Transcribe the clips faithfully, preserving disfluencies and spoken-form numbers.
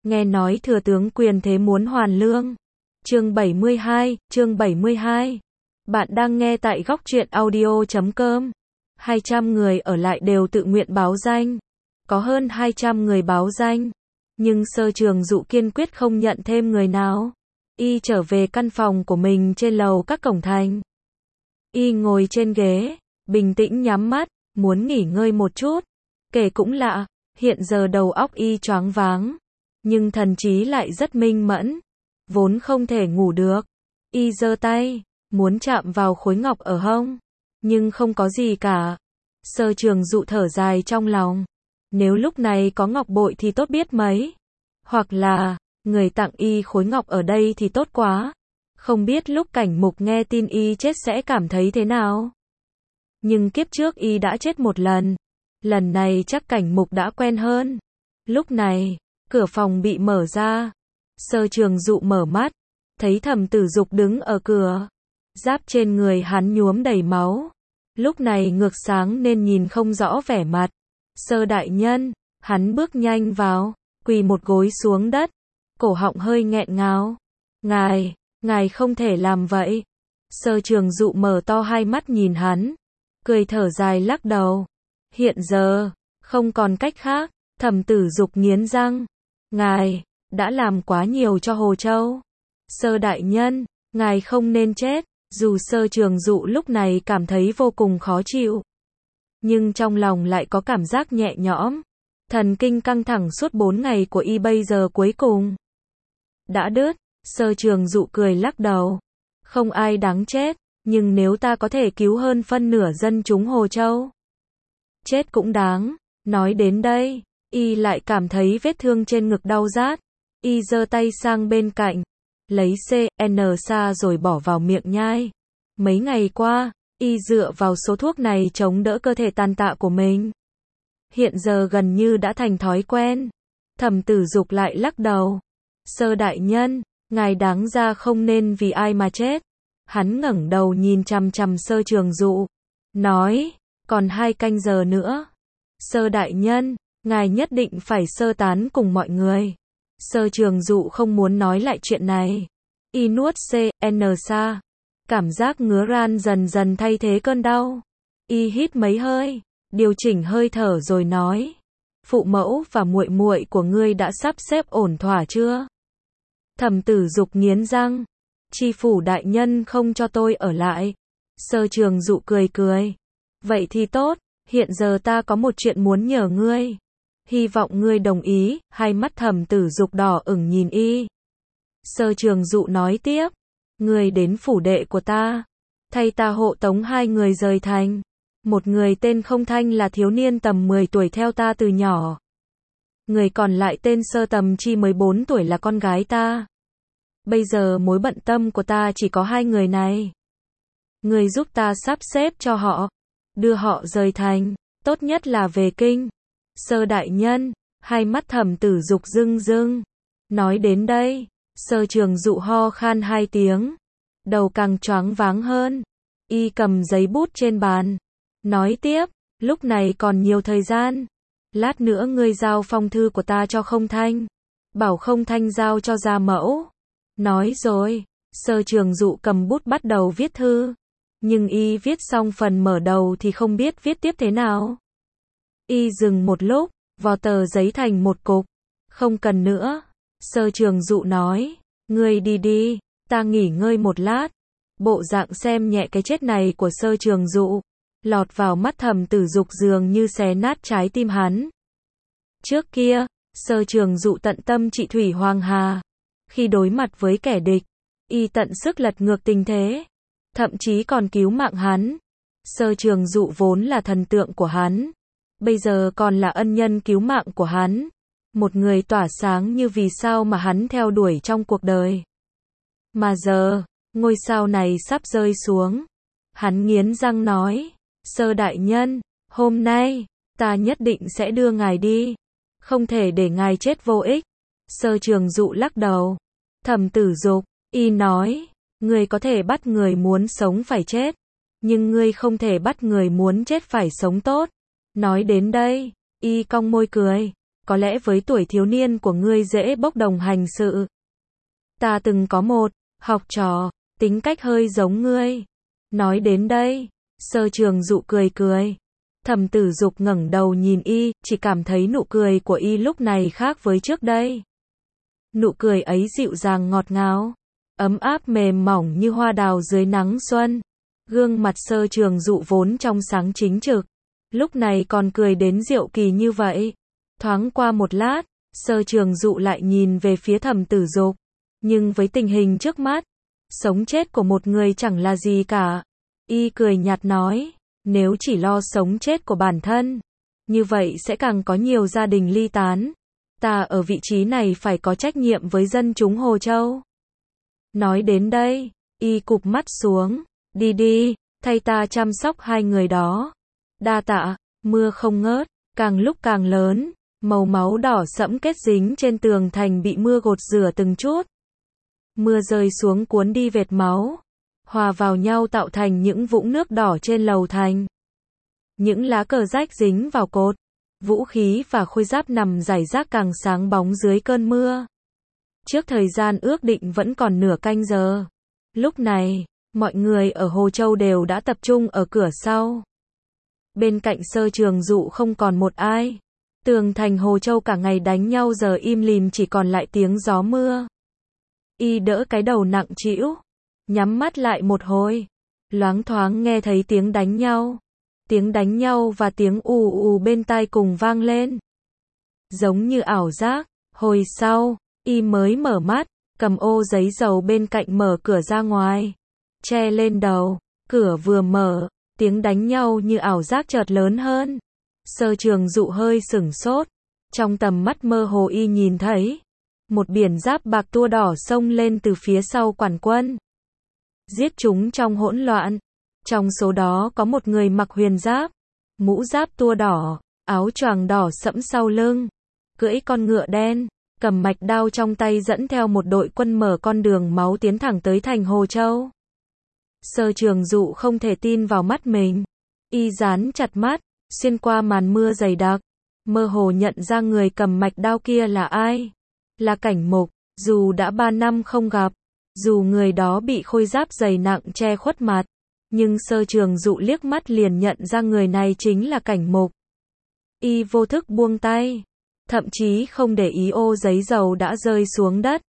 nghe nói thừa tướng quyền thế muốn hoàn lương. Chương bảy mươi hai, chương bảy mươi hai. Bạn đang nghe tại góc truyện audio chấm com. hai trăm người ở lại đều tự nguyện báo danh. Có hơn hai trăm người báo danh. Nhưng Sơ Trường Dụ kiên quyết không nhận thêm người nào. Y trở về căn phòng của mình trên lầu các cổng thành. Y ngồi trên ghế, bình tĩnh nhắm mắt, muốn nghỉ ngơi một chút. Kể cũng lạ, hiện giờ đầu óc Y choáng váng. Nhưng thần trí lại rất minh mẫn. Vốn không thể ngủ được. Y giơ tay, muốn chạm vào khối ngọc ở hông. Nhưng không có gì cả. Sơ Trường Dụ thở dài trong lòng. Nếu lúc này có ngọc bội thì tốt biết mấy. Hoặc là, người tặng Y khối ngọc ở đây thì tốt quá. Không biết lúc Cảnh Mục nghe tin Y chết sẽ cảm thấy thế nào. Nhưng kiếp trước Y đã chết một lần. Lần này chắc Cảnh Mục đã quen hơn. Lúc này, cửa phòng bị mở ra. Sơ Trường Dụ mở mắt, thấy Thẩm Tử Dục đứng ở cửa. Giáp trên người hắn nhuốm đầy máu. Lúc này ngược sáng nên nhìn không rõ vẻ mặt. Sơ đại nhân, hắn bước nhanh vào, quỳ một gối xuống đất, cổ họng hơi nghẹn ngào. Ngài, ngài không thể làm vậy. Sơ Trường Dụ mở to hai mắt nhìn hắn, cười thở dài lắc đầu. Hiện giờ, không còn cách khác. Thẩm Tử Dục nghiến răng. Ngài, đã làm quá nhiều cho Hồ Châu. Sơ đại nhân, ngài không nên chết. Dù Sơ Trường Dụ lúc này cảm thấy vô cùng khó chịu. Nhưng trong lòng lại có cảm giác nhẹ nhõm. Thần kinh căng thẳng suốt bốn ngày của Y bây giờ cuối cùng đã đứt. Sơ Trường Dụ cười lắc đầu. Không ai đáng chết. Nhưng nếu ta có thể cứu hơn phân nửa dân chúng Hồ Châu, chết cũng đáng. Nói đến đây, Y lại cảm thấy vết thương trên ngực đau rát. Y giơ tay sang bên cạnh, lấy C N sa rồi bỏ vào miệng nhai. Mấy ngày qua, Y dựa vào số thuốc này chống đỡ cơ thể tàn tạ của mình. Hiện giờ gần như đã thành thói quen. Thẩm Tử Dục lại lắc đầu. Sơ đại nhân, ngài đáng ra không nên vì ai mà chết. Hắn ngẩng đầu nhìn chằm chằm Sơ Trường Dụ, nói, còn hai canh giờ nữa. Sơ đại nhân, ngài nhất định phải sơ tán cùng mọi người. Sơ Trường Dụ không muốn nói lại chuyện này. Y nuốt C N sa. Cảm giác ngứa ran dần dần thay thế cơn đau. Y hít mấy hơi, điều chỉnh hơi thở rồi nói. Phụ mẫu và muội muội của ngươi đã sắp xếp ổn thỏa chưa? Thẩm Tử Dục nghiến răng. Tri phủ đại nhân không cho tôi ở lại. Sơ Trường Dụ cười cười. Vậy thì tốt, hiện giờ ta có một chuyện muốn nhờ ngươi. Hy vọng ngươi đồng ý. Hai mắt Thẩm Tử Dục đỏ ửng nhìn Y. Sơ Trường Dụ nói tiếp. Ngươi đến phủ đệ của ta, thay ta hộ tống hai người rời thành. Một người tên Không Thanh là thiếu niên tầm mười tuổi theo ta từ nhỏ. Người còn lại tên Sơ Tầm Chi mười bốn tuổi là con gái ta. Bây giờ mối bận tâm của ta chỉ có hai người này. Ngươi giúp ta sắp xếp cho họ, đưa họ rời thành, tốt nhất là về kinh. Sơ đại nhân, hai mắt Thẩm Tử Dục rưng rưng. Nói đến đây, Sơ Trường Dụ ho khan hai tiếng, đầu càng choáng váng hơn. Y cầm giấy bút trên bàn, nói tiếp, lúc này còn nhiều thời gian. Lát nữa ngươi giao phong thư của ta cho Không Thanh, bảo Không Thanh giao cho gia mẫu. Nói rồi, Sơ Trường Dụ cầm bút bắt đầu viết thư. Nhưng Y viết xong phần mở đầu thì không biết viết tiếp thế nào. Y dừng một lúc, vò tờ giấy thành một cục. Không cần nữa. Sơ Trường Dụ nói, ngươi đi đi, ta nghỉ ngơi một lát. Bộ dạng xem nhẹ cái chết này của Sơ Trường Dụ, lọt vào mắt Thẩm Tử Dục dường như xé nát trái tim hắn. Trước kia, Sơ Trường Dụ tận tâm trị thủy Hoàng Hà. Khi đối mặt với kẻ địch, Y tận sức lật ngược tình thế, thậm chí còn cứu mạng hắn. Sơ Trường Dụ vốn là thần tượng của hắn, bây giờ còn là ân nhân cứu mạng của hắn. Một người tỏa sáng như vì sao mà hắn theo đuổi trong cuộc đời. Mà giờ, ngôi sao này sắp rơi xuống. Hắn nghiến răng nói, Sơ đại nhân, hôm nay, ta nhất định sẽ đưa ngài đi. Không thể để ngài chết vô ích. Sơ Trường Dụ lắc đầu. Thẩm Tử Dục, Y nói, ngươi có thể bắt người muốn sống phải chết, nhưng ngươi không thể bắt người muốn chết phải sống tốt. Nói đến đây, Y cong môi cười. có lẽ với tuổi thiếu niên của ngươi dễ bốc đồng hành sự. Ta từng có một học trò, tính cách hơi giống ngươi. Nói đến đây, Sơ Trường Dụ cười cười. Thẩm Tử Dục ngẩng đầu nhìn y, chỉ cảm thấy nụ cười của y lúc này khác với trước đây. Nụ cười ấy dịu dàng ngọt ngào, ấm áp mềm mỏng như hoa đào dưới nắng xuân. Gương mặt Sơ Trường Dụ vốn trong sáng chính trực, lúc này còn cười đến diệu kỳ như vậy. Thoáng qua một lát, Sơ Trường Dụ lại nhìn về phía Thẩm Tử Dục. Nhưng với tình hình trước mắt, sống chết của một người chẳng là gì cả. Y cười nhạt nói, nếu chỉ lo sống chết của bản thân, như vậy sẽ càng có nhiều gia đình ly tán. Ta ở vị trí này phải có trách nhiệm với dân chúng Hồ Châu. Nói đến đây, y cụp mắt xuống, đi đi, thay ta chăm sóc hai người đó. Đa tạ. Mưa không ngớt, càng lúc càng lớn, màu máu đỏ sẫm kết dính trên tường thành bị mưa gột rửa từng chút. Mưa rơi xuống cuốn đi vệt máu, hòa vào nhau tạo thành những vũng nước đỏ trên lầu thành. Những lá cờ rách dính vào cột, vũ khí và khôi giáp nằm rải rác càng sáng bóng dưới cơn mưa. Trước thời gian ước định vẫn còn nửa canh giờ. Lúc này, mọi người ở Hồ Châu đều đã tập trung ở cửa sau. Bên cạnh Sơ Trường Dụ không còn một ai. Tường thành Hồ Châu cả ngày đánh nhau giờ im lìm chỉ còn lại tiếng gió mưa. Y đỡ cái đầu nặng trĩu, nhắm mắt lại một hồi, loáng thoáng nghe thấy tiếng đánh nhau. Tiếng đánh nhau và tiếng ù ù bên tai cùng vang lên. Giống như ảo giác, hồi sau, y mới mở mắt, cầm ô giấy dầu bên cạnh mở cửa ra ngoài. Che lên đầu, cửa vừa mở, tiếng đánh nhau như ảo giác chợt lớn hơn. Sơ Trường Dụ hơi sửng sốt, trong tầm mắt mơ hồ y nhìn thấy một biển giáp bạc tua đỏ xông lên từ phía sau quản quân. Giết chúng trong hỗn loạn. Trong số đó có một người mặc huyền giáp, mũ giáp tua đỏ, áo choàng đỏ sẫm sau lưng, cưỡi con ngựa đen, cầm mạch đao trong tay dẫn theo một đội quân mở con đường máu tiến thẳng tới thành Hồ Châu. Sơ Trường Dụ không thể tin vào mắt mình. Y dán chặt mắt, xuyên qua màn mưa dày đặc, mơ hồ nhận ra người cầm mạch đao kia là ai. Là Cảnh Mục. Dù đã ba năm không gặp, dù người đó bị khôi giáp dày nặng che khuất mặt, nhưng Sơ Trường Dụ liếc mắt liền nhận ra người này chính là Cảnh Mục. Y vô thức buông tay, thậm chí không để ý ô giấy dầu đã rơi xuống đất.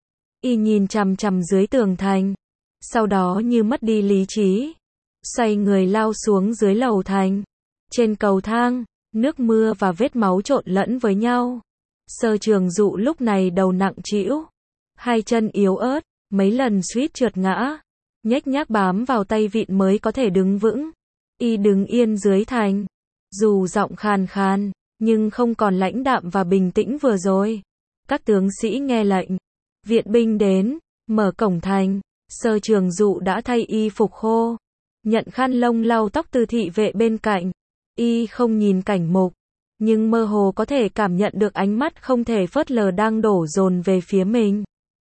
Y nhìn chằm chằm dưới tường thành, sau đó như mất đi lý trí, xoay người lao xuống dưới lầu thành. Trên cầu thang, nước mưa và vết máu trộn lẫn với nhau. Sơ Trường Dụ lúc này đầu nặng trĩu, hai chân yếu ớt, mấy lần suýt trượt ngã, nhếch nhác bám vào tay vịn mới có thể đứng vững. Y đứng yên dưới thành, dù giọng khàn khàn, nhưng không còn lãnh đạm và bình tĩnh vừa rồi. Các tướng sĩ nghe lệnh, viện binh đến, mở cổng thành. Sơ Trường Dụ đã thay y phục khô, nhận khăn lông lau tóc từ thị vệ bên cạnh. Y không nhìn Cảnh Mục, nhưng mơ hồ có thể cảm nhận được ánh mắt không thể phớt lờ đang đổ dồn về phía mình.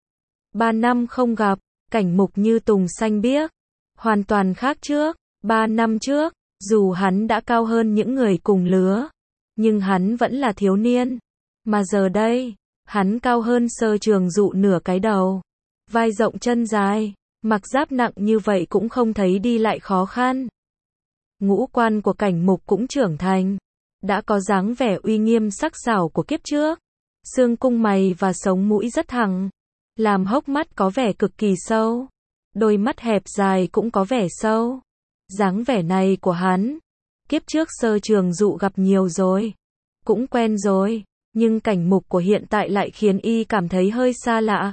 Ba năm không gặp, Cảnh Mục như tùng xanh biếc, hoàn toàn khác trước. Ba năm trước, dù hắn đã cao hơn những người cùng lứa, nhưng hắn vẫn là thiếu niên. Mà giờ đây, hắn cao hơn Sơ Trường Dụ nửa cái đầu, vai rộng chân dài, mặc giáp nặng như vậy cũng không thấy đi lại khó khăn. Ngũ quan của Cảnh Mục cũng trưởng thành, đã có dáng vẻ uy nghiêm sắc sảo của kiếp trước. Xương cung mày và sống mũi rất thẳng, làm hốc mắt có vẻ cực kỳ sâu, đôi mắt hẹp dài cũng có vẻ sâu. Dáng vẻ này của hắn, kiếp trước Sơ Trường Dụ gặp nhiều rồi, cũng quen rồi, nhưng Cảnh Mục của hiện tại lại khiến y cảm thấy hơi xa lạ.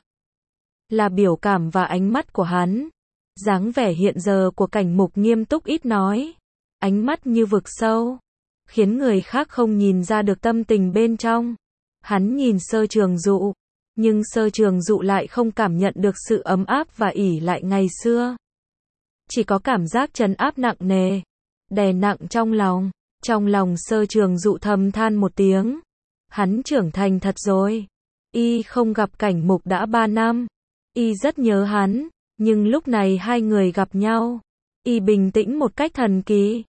Là biểu cảm và ánh mắt của hắn. Dáng vẻ hiện giờ của Cảnh Mục nghiêm túc ít nói, ánh mắt như vực sâu, khiến người khác không nhìn ra được tâm tình bên trong. Hắn nhìn Sơ Trường Dụ, nhưng Sơ Trường Dụ lại không cảm nhận được sự ấm áp và ỷ lại ngày xưa. Chỉ có cảm giác trấn áp nặng nề, đè nặng trong lòng. Trong lòng Sơ Trường Dụ thầm than một tiếng. Hắn trưởng thành thật rồi. Y không gặp Cảnh Mục đã ba năm. Y rất nhớ hắn, nhưng lúc này hai người gặp nhau. Y bình tĩnh một cách thần kỳ.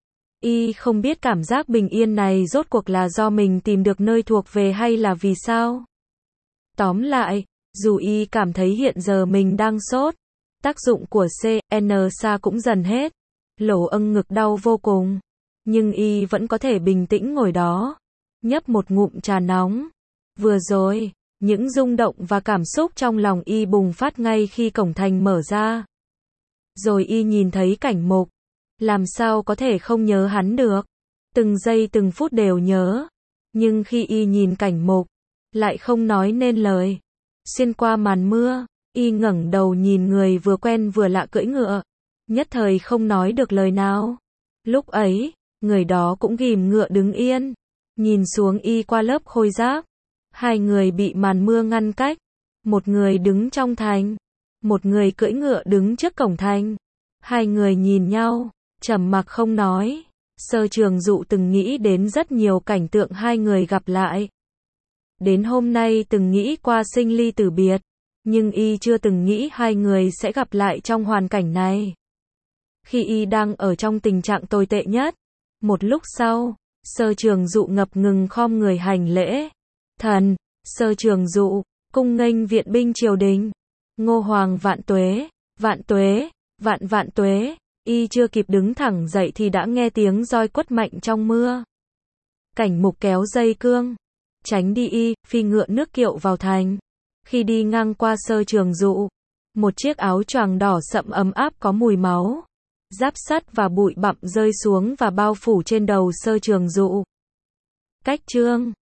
Y không biết cảm giác bình yên này rốt cuộc là do mình tìm được nơi thuộc về hay là vì sao. Tóm lại, dù Y cảm thấy hiện giờ mình đang sốt, tác dụng của C N sa cũng dần hết, lỗ âng ngực đau vô cùng, nhưng Y vẫn có thể bình tĩnh ngồi đó, nhấp một ngụm trà nóng. Vừa rồi, những rung động và cảm xúc trong lòng Y bùng phát ngay khi cổng thành mở ra. Rồi Y nhìn thấy Cảnh Mục, làm sao có thể không nhớ hắn được, từng giây từng phút đều nhớ, nhưng khi Y nhìn Cảnh Mục, lại không nói nên lời. Xuyên qua màn mưa, Y ngẩng đầu nhìn người vừa quen vừa lạ cưỡi ngựa, nhất thời không nói được lời nào. Lúc ấy, người đó cũng ghìm ngựa đứng yên, nhìn xuống Y qua lớp khôi giáp. Hai người bị màn mưa ngăn cách, một người đứng trong thành, một người cưỡi ngựa đứng trước cổng thành. Hai người nhìn nhau, trầm mặc không nói. Sơ Trường Dụ từng nghĩ đến rất nhiều cảnh tượng hai người gặp lại. Đến hôm nay từng nghĩ qua sinh ly tử biệt, nhưng Y chưa từng nghĩ hai người sẽ gặp lại trong hoàn cảnh này. Khi Y đang ở trong tình trạng tồi tệ nhất, một lúc sau, Sơ Trường Dụ ngập ngừng khom người hành lễ. Thần, Sơ Trường Dụ, cung nghênh viện binh triều đình. Ngô Hoàng vạn tuế, vạn tuế, vạn vạn tuế. Y chưa kịp đứng thẳng dậy thì đã nghe tiếng roi quất mạnh trong mưa. Cảnh Mục kéo dây cương, tránh đi Y, phi ngựa nước kiệu vào thành. Khi đi ngang qua Sơ Trường Dụ, một chiếc áo choàng đỏ sậm ấm áp có mùi máu, giáp sắt và bụi bặm rơi xuống và bao phủ trên đầu Sơ Trường Dụ. Cách chương